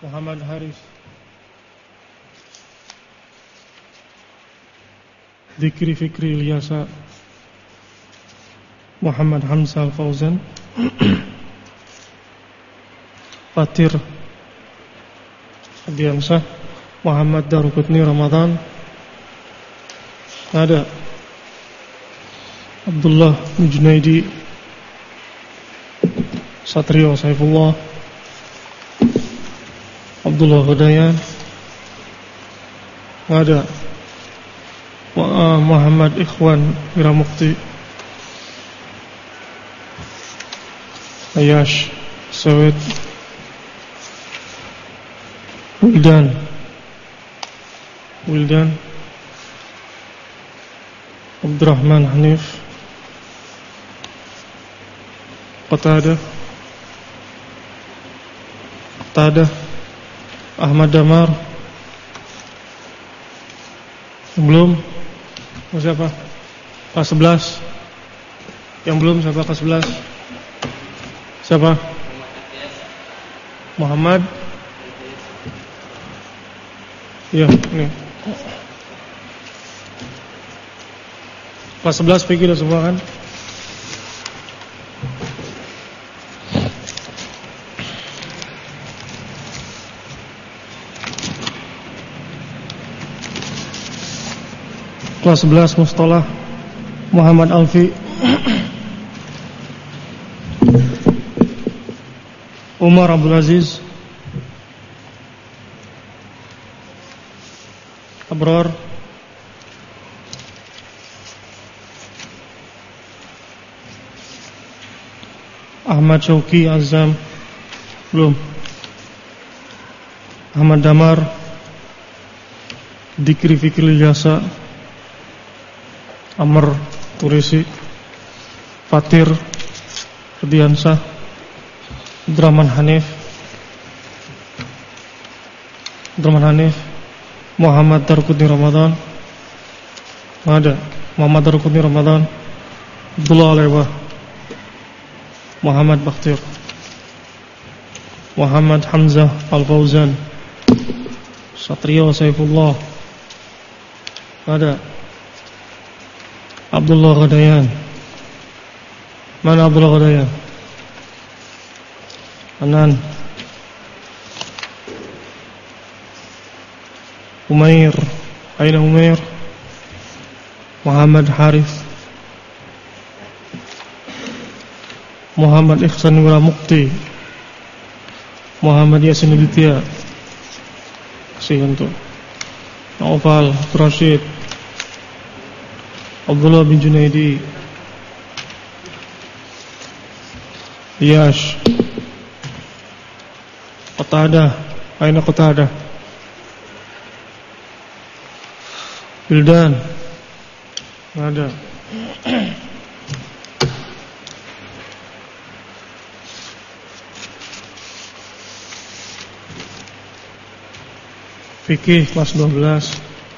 Muhammad Haris, Dzikri Fikri Ilyasa, Muhammad Hamzah Al-Fauzan, Fatir Adiansah, Muhammad Daruqutni Ramadan, ada Abdullah Junaidi, Satrio Saifullah, Abdullah Hudayan, ada Muhammad Ikhwan Wiramukti, Ayash Sawed, Wildan, Abdurrahman Hanif, Qatada, Ahmad Damar. Belum? Siapa? Kelas 11. Yang belum siapa kelas 11? Siapa? Muhammad. Iya, ini. Kelas 11 fikih udah semua kan? Kelas 11 Mustalah Muhammad Alfi, Umar Abdul Aziz, Abrar, Ahmad Syauqi Azam. Belum. Ahmad Damar, Dzikri Fikri Ilyasa, Amr Turisi, Fatir Radiansah, Abdurrahman Hanif, Muhammad Daruqutni Ramadan, ada Muhammad Daruqutni Ramadan, Abdullah Alewah, Muhammad Bakhtir, Muhammad Hamzah Al-Fauzan, Satrio Saifullah, ada Abdullah Ghadayan. Mana Abdullah Ghadayan? Anan. Umair. Aina Umair? Muhammad Harith, Muhammad Ihsan Wiramukti, Muhammad Yasin Aditya. Kasih untuk Naufal Rashid, Abdullah bin Junaidi, Yash, Qatada. Aina Qatada? Wildan. Ada. Fikih kelas 12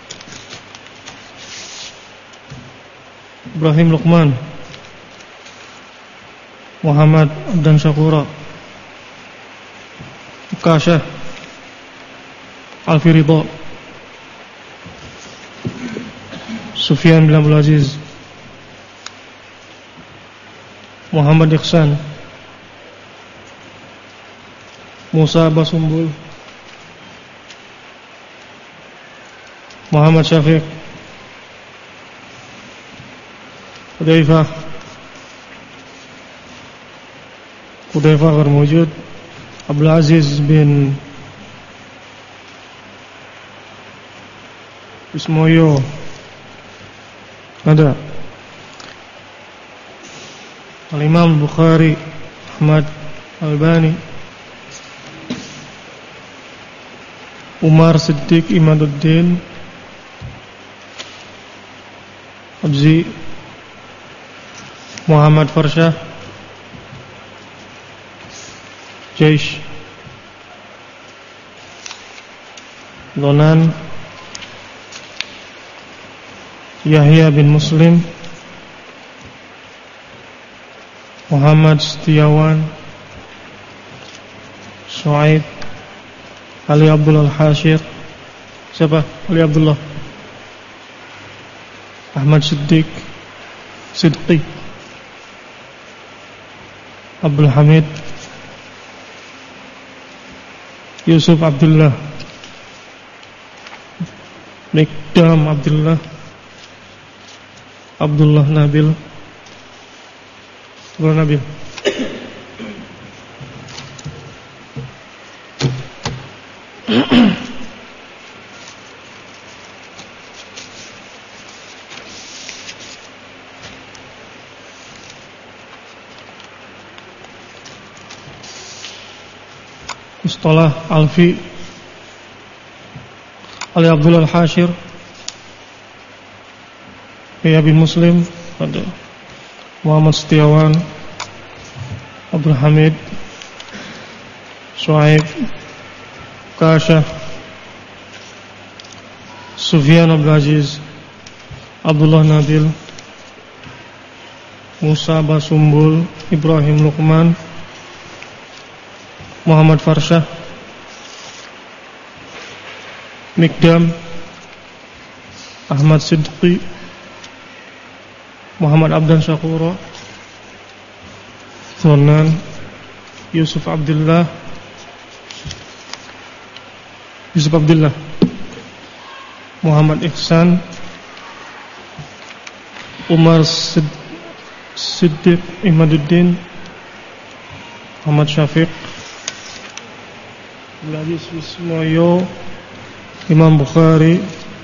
Ibrahim Luqman, Muhammad Abdan Syakura, Ukashah, Alfi Ridha, Sufyan bin Abdul Aziz, Muhammad Ikhsan, Musa Basumbul, Muhammad Syafiq, Hudzaifah ghair mawjud, Abdul Aziz bin Ismoyo. Ada Al-Imam Bukhari, Ahmad Albani, Umar Siddiq Imaduddin Abzi, Muhammad Farshah, Jaish, Donan, Yahya bin Muslim, Muhammad Setiawan, Shu'aib, Ali Abdullah Al-Hashir. Siapa? Ali Abdullah. Ahmad Siddiq, Sidqi, Abdul Hamid, Yusuf Abdullah, Mikdam Abdullah, Abdullah Nabil, Abdullah Nabil. Mustalah Alfi, Ali Abdullah Al-Hashir, Yahya bin Muslim, ada Muhammad Setiawan, Abdul Hamid, Shuaib, Kasha, Sufyan Abdul Aziz, Abdullah Nabil, Musa Basumbul, Ibrahim Luqman, Muhammad Farsyah, Mikdam, Ahmad Sidqi, Muhammad Abdan Syakura, Thunan, Yusuf Abdullah, Muhammad Ihsan, Umar Siddiq Imaduddin, Muhammad Syafiq, Abdulaziz Wismoyo, Imam Bukhari,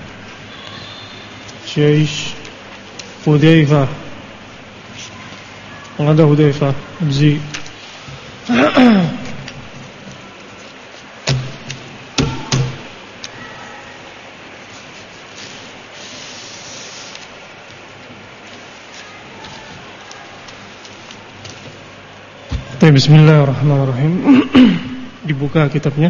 Jaish, Hudzaifah, ada Hudzaifah, Abzi, Bismillahirrahmanirrahim. Dibuka kitabnya.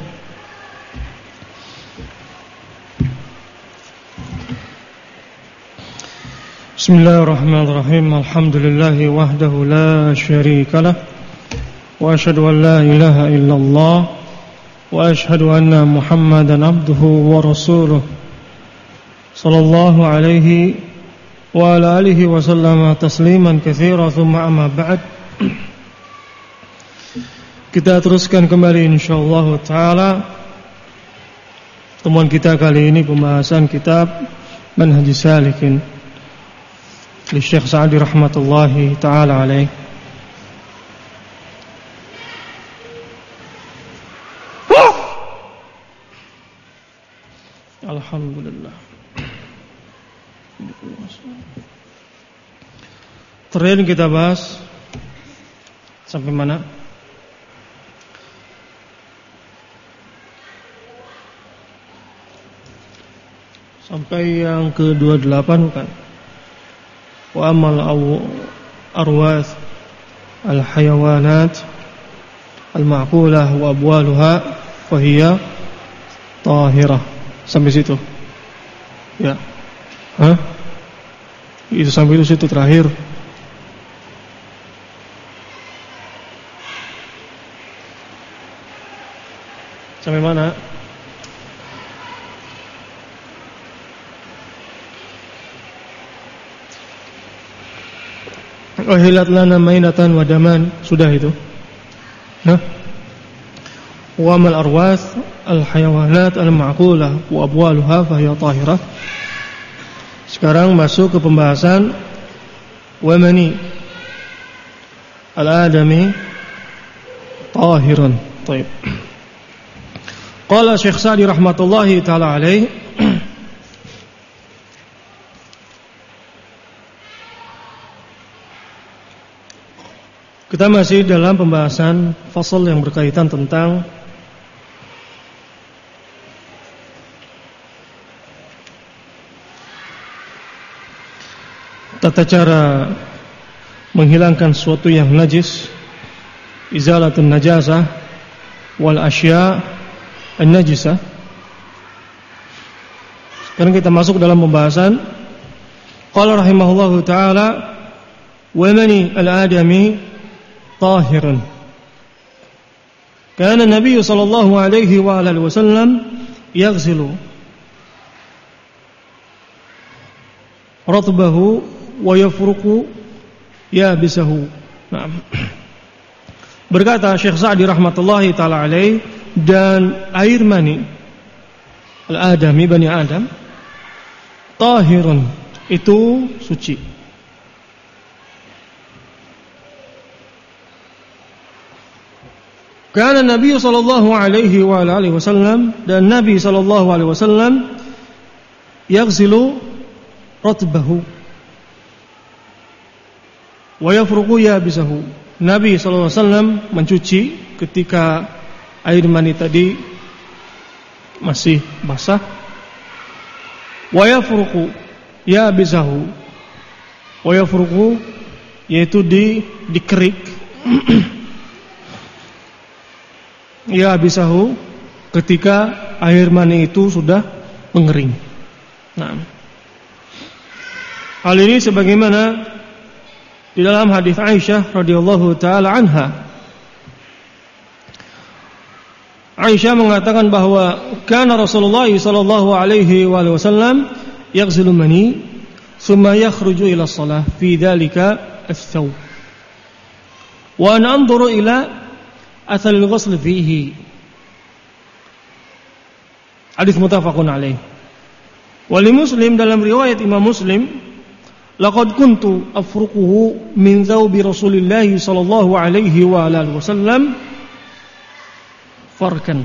Bismillahirrahmanirrahim. Alhamdulillahi wahdahu la syarika lah. Wa asyhadu an la ilaha illallah. Wa asyhadu anna Muhammadan abduhu wa rasuluh. Sallallahu alaihi wa ala alihi wa sallama tasliman katsira, thumma amma ba'd. Kita teruskan kembali insyaallah taala temuan kita kali ini, pembahasan kitab Manhajus Salikin li Syekh Sa'di rahmatullahi taala alaih. Alhamdulillah. Terakhir kita bahas sampai mana? Sampai yang ke-28 bukan? Wa amal arwath al-hayawanat al-ma'qulah wa abwaluha fahiya tahirah. Sampai situ. Ya. Hah? Itu sampai itu situ terakhir. Sampai mana? Wahilat lana mainatan wa daman. Sudah itu. Nah, wa mal arwath al-hayawanat al-ma'qulah wa abwaluha fahiya tahirah. Sekarang masuk ke pembahasan wa mani al-adami tahirun. Baik. Qala Syekh Sa'di rahmatullahi taala alaih, kita masih dalam pembahasan fasal yang berkaitan tentang tata cara menghilangkan sesuatu yang najis, izalatun najasah wal asya' an-najisah. Sekarang kita masuk dalam pembahasan qala rahimahullahu taala wa mani al-adami tahirun. Kana Nabi sallallahu alaihi wa alihi wasallam yaghsilu ratbahu wa yafruqu yabisahu. Nah, berkata Syekh Sa'di rahmatullahi taala alaih, dan air mani al-adami, bani Adam, tahirun, itu suci. Karena Nabi sallallahu alaihi wa alihi wasallam, dan Nabi sallallahu alaihi wasallam yaghsilu ratbahu wa yafruqu yabisahu. Nabi sallallahu alaihi wasallam mencuci ketika air mani tadi masih basah. Wa yafruqu yabisahu. Wa yafruqu yaitu dikerik. Ya bisahu ketika air mani itu sudah mengering. Nah, hal ini sebagaimana di dalam hadis Aisyah radhiyallahu taala anha. Aisyah mengatakan bahwa kana Rasulullah sallallahu alaihi wasallam yaghsilu mani thumma yakhruju ila shalah fi dzalika ats-thawb. Wa ana anzuru ila athal al-ghusl fihi. Hadis muttafaqun alaih. Wa li Muslim, dalam riwayat Imam Muslim, laqad kuntu afruquhu min thawbi Rasulillah sallallahu alaihi wa alihi wasallam farkan.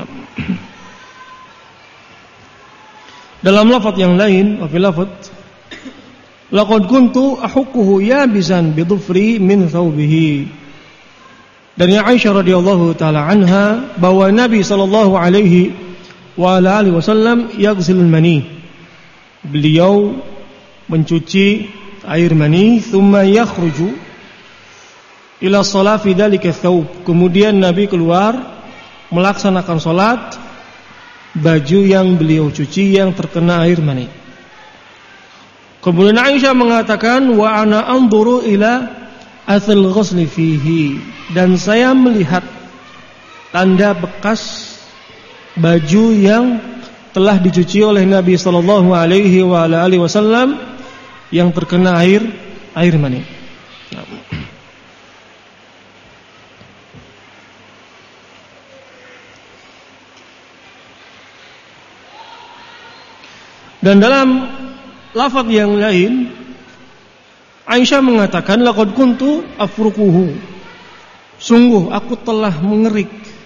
Dalam lafaz yang lain, wa fi lafaz laqad kuntu ahukkuhu yabisan bi dhufri min thawbihi. Dan ya Aisyah radhiyallahu taala anha, bahwa Nabi sallallahu alaihi wa alihi wasallam yaghsilul mani, beliau mencuci air mani, thumma yakhruju ila shalah fi dzalika thawb. Kemudian Nabi keluar melaksanakan salat baju yang beliau cuci yang terkena air mani. Kemudian Aisyah mengatakan, wa ana anzuru ila athal ghusli fihi, dan saya melihat tanda bekas baju yang telah dicuci oleh Nabi sallallahu alaihi wa alihi wasallam yang terkena air mani. Dan dalam lafaz yang lain, Aisyah mengatakan, laqad kuntu afruquhu, sungguh aku telah mengerik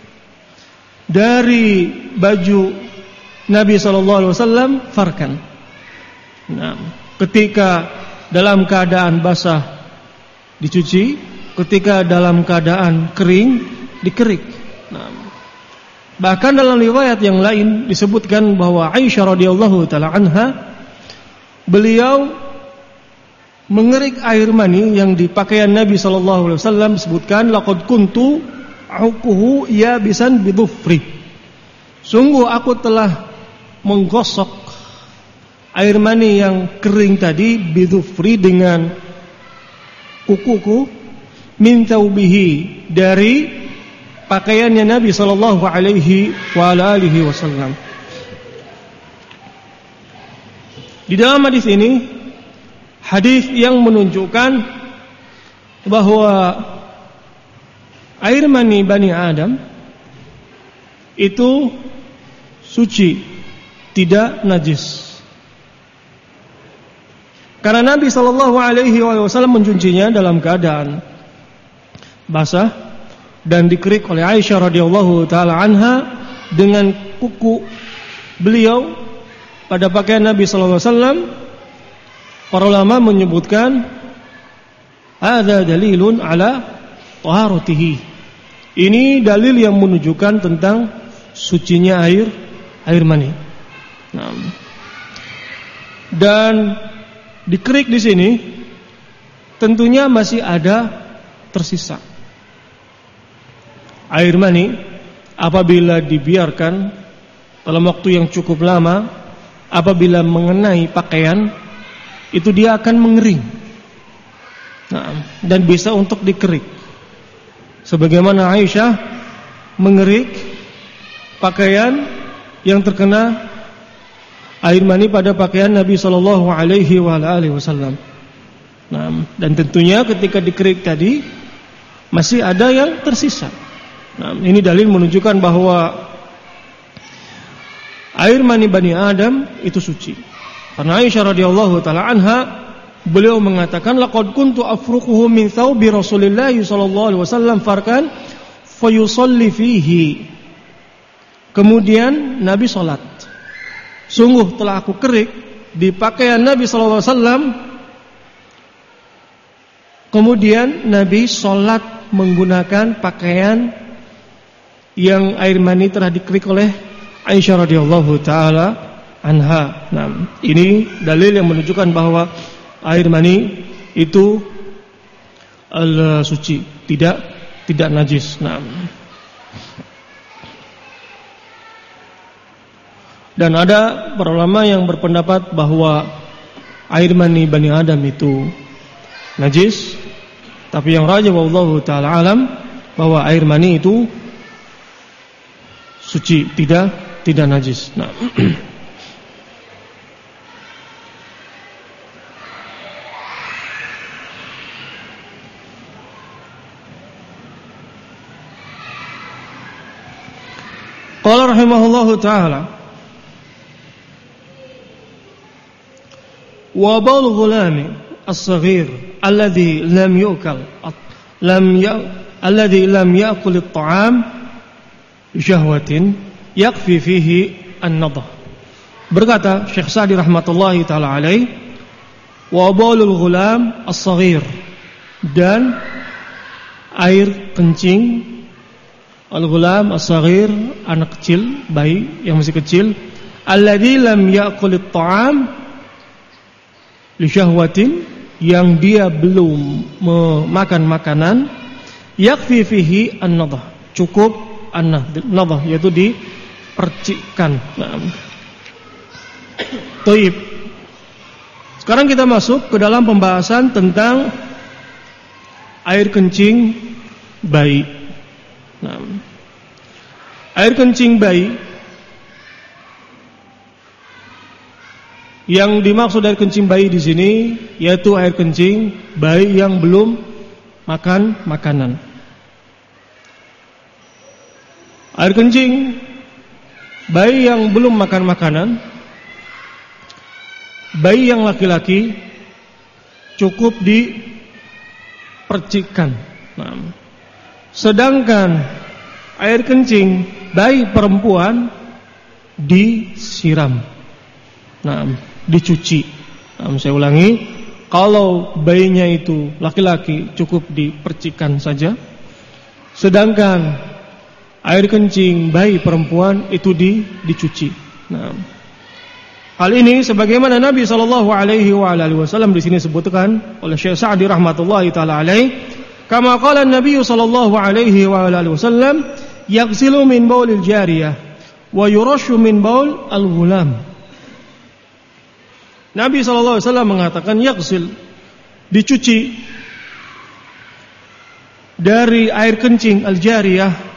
dari baju Nabi sallallahu alaihi wasallam farkan. Nah, ketika dalam keadaan basah dicuci, ketika dalam keadaan kering dikerik. Nah, bahkan dalam riwayat yang lain disebutkan bahwa Aisyah radhiyallahu taala anha, beliau mengerik air mani yang di pakaian Nabi sallallahu alaihi wasallam, disebutkan laqad kuntu ahukkuhu yabisan bi dhufri, sungguh aku telah menggosok air mani yang kering tadi bi dhufri, dengan kukuku, min taubihi, dari pakaiannya Nabi sallallahu alaihi wa alihi wasallam. Di dalam hadis ini, hadis yang menunjukkan bahwa air mani Bani Adam itu suci, tidak najis. Karena Nabi sallallahu alaihi wasallam mencucinya dalam keadaan basah dan dikerik oleh Aisyah radhiyallahu taala anha dengan kuku beliau pada pakaian Nabi sallallahu alaihi wasallam. Para ulama menyebutkan ada dalilun ala taharatihi. Ini dalil yang menunjukkan tentang sucinya air mani. Nah, dan dikerik di sini tentunya masih ada tersisa air mani. Apabila dibiarkan dalam waktu yang cukup lama, apabila mengenai pakaian, itu dia akan mengering. Nah, dan bisa untuk dikerik. Sebagaimana Aisyah mengerik pakaian yang terkena air mani pada pakaian Nabi sallallahu alaihi wasallam. Nah, dan tentunya ketika dikerik tadi masih ada yang tersisa. Nah, ini dalil menunjukkan bahwa air mani Bani Adam itu suci. Karena Aisyah radhiyallahu taala anha, beliau mengatakan, laqad kuntu afruquhu min thawbi Rasulillah sallallahu alaihi wasallam farkan fayusalli fihi. Kemudian Nabi salat. Sungguh telah aku kerik di pakaian Nabi sallallahu alaihi wasallam. Kemudian Nabi salat menggunakan pakaian yang air mani telah dikerik oleh Aisyah radhiyallahu taala anha. Nah, ini dalil yang menunjukkan bahwa air mani itu suci, tidak najis. Nah, dan ada para ulama yang berpendapat bahwa air mani Bani Adam itu najis, tapi yang rajih wallahu taala alam bahwa air mani itu suci, tidak najis. Nah, qala rahimahullahu taala wa baul ghulami as-saghir alladhi lam yu'kal alladhi lam ya'kul at-ta'am syahwatin yakfi fihi an-nadh. Berkata Syekh Sa'di rahmatullahi taala alaih, wa baulul ghulam as-saghir, dan air kencing al-ghulam as-saghir, anak kecil, bayi yang masih kecil, alladzi lam ya'kul at-ta'am li syahwatin, yang dia belum memakan makanan, yakfi fihi an-nadh, cukup an-nadh yaitu dipercikkan. Nah, Taib. Sekarang kita masuk ke dalam pembahasan tentang air kencing bayi. Nah, air kencing bayi, yang dimaksud air kencing bayi di sini yaitu air kencing bayi yang belum makan makanan. Air kencing bayi yang belum makan makanan, bayi yang laki-laki, cukup dipercikkan. Nah, sedangkan air kencing bayi perempuan disiram. Nah, dicuci. Nah, saya ulangi, kalau bayinya itu laki-laki cukup dipercikkan saja. Sedangkan air kencing bayi perempuan itu dicuci. Nah, hal ini sebagaimana Nabi sallallahu alaihi wasallam di sini sebutkan oleh Syekh Sa'di rahmatullahi taala alaih, kama qala an-nabiy sallallahu alaihi wasallam, yaghsilu min baulil jariyah wa yurashu min baul al-ghulam. Nabi sallallahu alaihi wasallam mengatakan yaghsil, dicuci dari air kencing al-jariyah,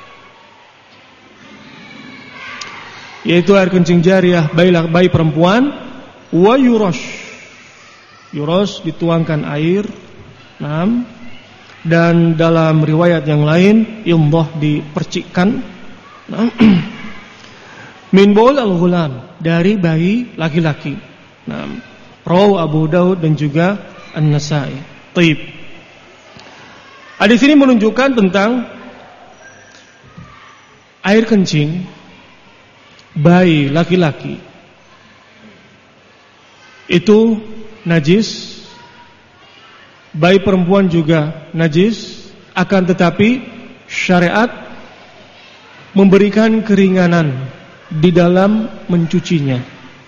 yaitu air kencing jariyah bayi perempuan, wa yurash dituangkan air. Nah, dan dalam riwayat yang lain imdah dipercikkan. Nah, min baul al-ghulam, dari bayi laki-laki. Nah, rawahu Abu Daud dan juga An-Nasa'i. Taib. Hadis ini menunjukkan tentang air kencing bayi laki-laki itu najis, bayi perempuan juga najis, akan tetapi syariat memberikan keringanan di dalam mencucinya.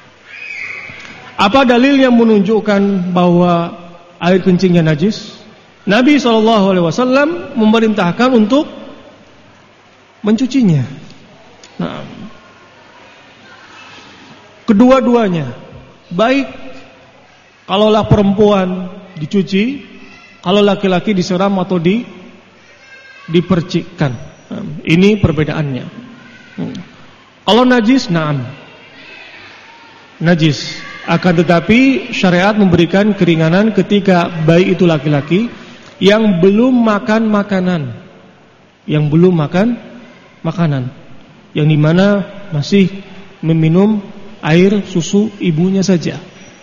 Apa dalil yang menunjukkan bahwa air kencingnya najis? Nabi SAW memerintahkan untuk mencucinya. Nah, kedua-duanya, baik kalaulah perempuan dicuci, kalau laki-laki disiram atau dipercikkan. Nah, Ini perbedaannya. Kalau najis, na'am, najis. Akan tetapi syariat memberikan keringanan ketika bayi itu laki-laki yang belum makan makanan, yang belum makan makanan, yang dimana masih meminum air susu ibunya saja,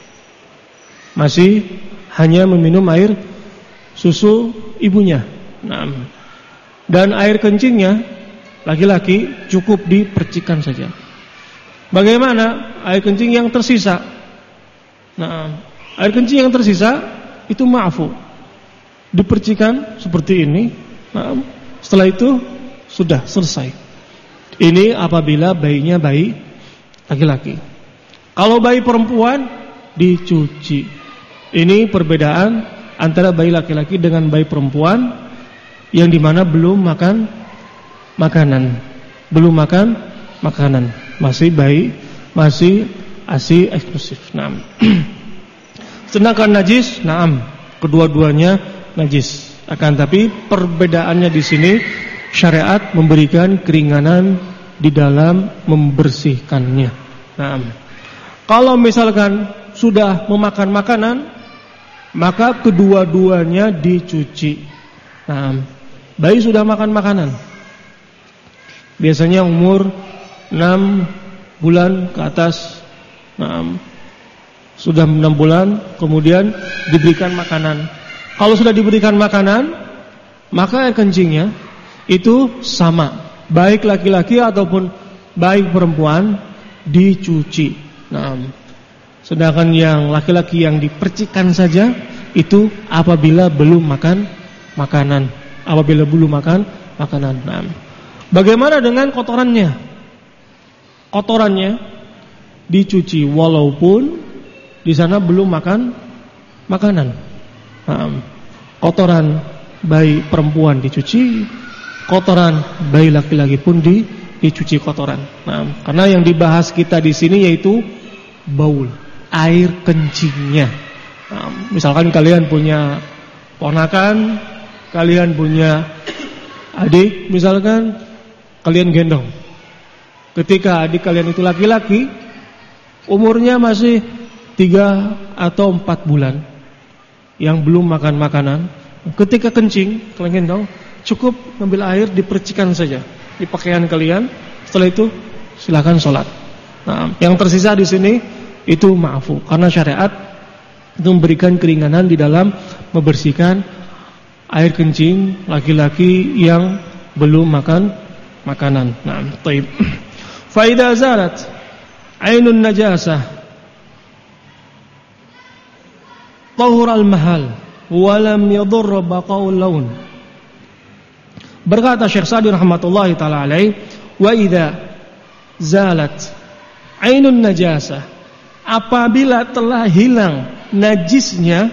masih hanya meminum air susu ibunya. Nah, dan air kencingnya laki-laki cukup dipercikan saja. Bagaimana air kencing yang tersisa? Nah, air kencing yang tersisa itu ma'fu, dipercikan seperti ini. Nah, setelah itu sudah selesai. Ini apabila bayinya bayi laki-laki. Kalau bayi perempuan dicuci. Ini perbedaan antara bayi laki-laki dengan bayi perempuan yang dimana belum makan makanan, belum makan makanan, masih bayi, masih ASI eksklusif. Naam. Sedangkan najis, naam, kedua-duanya najis. Akan tapi perbedaannya di sini syariat memberikan keringanan di dalam membersihkannya. Naam. Kalau misalkan sudah memakan makanan, maka kedua-duanya dicuci. Naam. Bayi sudah makan makanan, biasanya umur 6 bulan ke atas. Nah, sudah 6 bulan kemudian diberikan makanan. Kalau sudah diberikan makanan, maka air kencingnya itu sama, baik laki-laki ataupun baik perempuan dicuci. Nah, sedangkan yang laki-laki yang dipercikan saja itu apabila belum makan makanan, apabila belum makan makanan. Nah, bagaimana dengan kotorannya? Kotorannya dicuci walaupun di sana belum makan makanan. Nah, kotoran bayi perempuan dicuci, kotoran bayi laki-laki pun dicuci kotoran. Nah, karena yang dibahas kita di sini yaitu baul, air kencingnya. Nah, misalkan kalian punya ponakan, kalian punya adik, misalkan kalian gendong. Ketika adik kalian itu laki-laki, umurnya masih 3 atau 4 bulan, yang belum makan makanan, ketika kencing kalian gendong, cukup ambil air dipercikan saja di pakaian kalian. Setelah itu silakan sholat. Nah, yang tersisa di sini itu ma'fu, karena syariat itu memberikan keringanan di dalam membersihkan air kencing laki-laki yang belum makan makanan. Nah, taib. Fa idza zalat ainun najasah tahur al-mahal wa lam yadur baqaul laun. Berkata Syekh Sa'di rahmatullahi taala alaih, wa idza zalat ainun najasah, apabila telah hilang najisnya,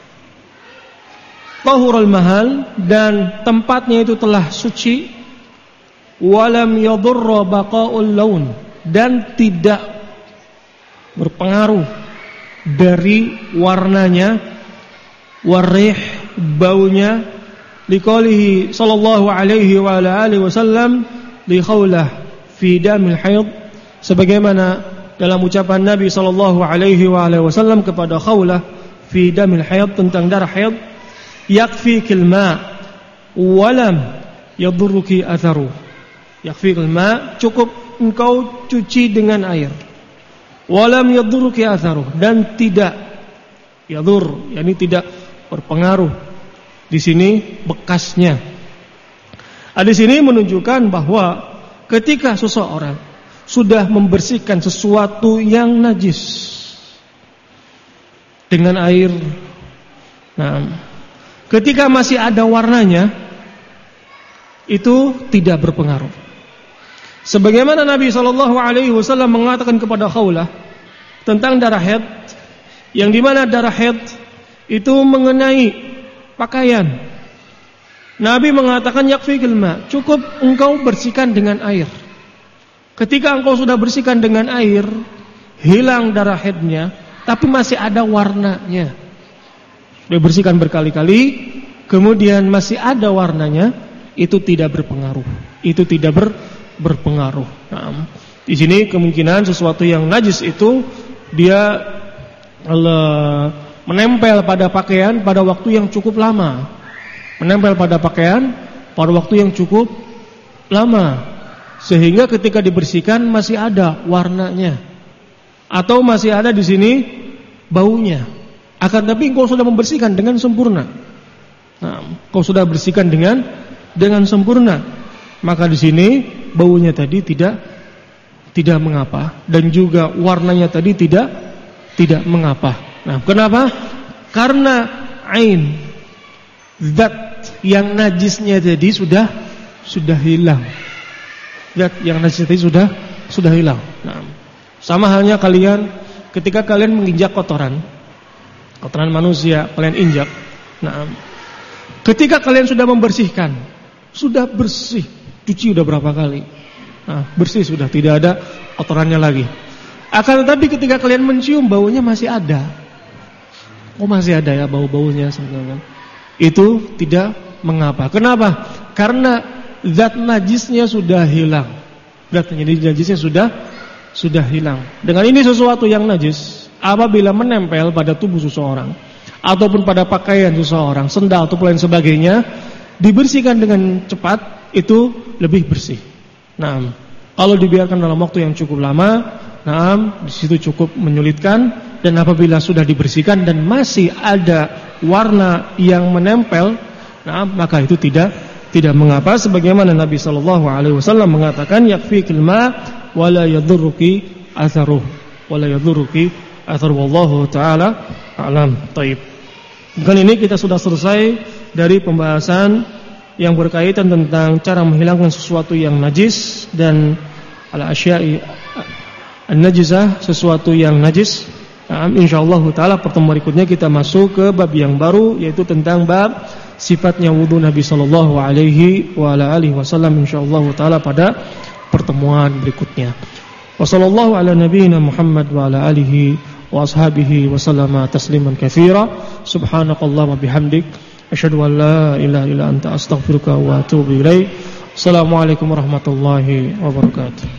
tahurul mahal, dan tempatnya itu telah suci, walam yadurra baqaul laun, dan tidak berpengaruh dari warnanya, warih, baunya, liqaulihi sallallahu alaihi wa ala alihi wasallam li khawlah fi damil haid, sebagaimana dalam ucapan Nabi sallallahu alaihi wa alihi wasallam kepada Khawlah fi damil haid, tentang darah haid, yakfikil ma walam yadurruki atharu. Yakfikil ma, cukup engkau cuci dengan air, walam yadurruki atharu, dan tidak yadur, yakni tidak berpengaruh di sini bekasnya. Hadis ini menunjukkan bahwa ketika seseorang sudah membersihkan sesuatu yang najis dengan air, nah, ketika masih ada warnanya, itu tidak berpengaruh. Sebagaimana Nabi SAW mengatakan kepada Khawlah tentang darah haid, yang dimana darah haid itu mengenai pakaian. Nabi mengatakan yakfikil ma, cukup engkau bersihkan dengan air. Ketika engkau sudah bersihkan dengan air, hilang darah haidnya, tapi masih ada warnanya. Dia bersihkan berkali-kali, kemudian masih ada warnanya, itu tidak berpengaruh. itu tidak berpengaruh. Nah, di sini kemungkinan sesuatu yang najis itu dia menempel pada pakaian pada waktu yang cukup lama. Menempel pada pakaian pada waktu yang cukup lama, sehingga ketika dibersihkan masih ada warnanya atau masih ada di sini baunya. Akan tapi engkau sudah membersihkan dengan sempurna. Nah, kau sudah bersihkan dengan sempurna, maka di sini baunya tadi tidak mengapa dan juga warnanya tadi tidak mengapa. Nah, kenapa? Karena ain zat yang najisnya tadi sudah hilang. Zat yang najis tadi sudah hilang. Nah, sama halnya kalian ketika kalian menginjak kotoran manusia, kalian injak. Nah, ketika kalian sudah membersihkan, sudah bersih, cuci udah berapa kali, nah, bersih sudah, tidak ada kotorannya lagi. Akan tetapi ketika kalian mencium, baunya masih ada. Oh, masih ada ya bau-baunya sebenarnya. Itu tidak mengapa. Kenapa? Karena zat najisnya sudah hilang. Zat najisnya sudah hilang. Dengan ini sesuatu yang najis apabila menempel pada tubuh seseorang ataupun pada pakaian seseorang, sendal atau lain sebagainya, dibersihkan dengan cepat itu lebih bersih. Nah, kalau dibiarkan dalam waktu yang cukup lama, nah, di situ cukup menyulitkan. Dan apabila sudah dibersihkan dan masih ada warna yang menempel, nah, maka itu tidak mengapa. Sebagaimana Nabi SAW mengatakan, yakfikil ma wala yadurruki atharuh, wala yadurruki atharuh. Wallahu ta'ala a'lam. Taib. Dengan ini kita sudah selesai dari pembahasan yang berkaitan tentang cara menghilangkan sesuatu yang najis dan al-asya'i an-najisah, sesuatu yang najis. Insyaallah ta'ala pertemuan berikutnya kita masuk ke bab yang baru, yaitu tentang bab sifatnya wudu Nabi sallallahu alaihi wa ala alihi wasallam, insyaallah ta'ala pada pertemuan berikutnya. Wassallallahu ala nabiyyina Muhammad wa ala alihi wa ashabihi wa sallama tasliman katsira. Subhanakallahumma bihamdik asyhadu an la ilaha illa anta astaghfiruka wa atubu ilaik. Assalamualaikum warahmatullahi wabarakatuh.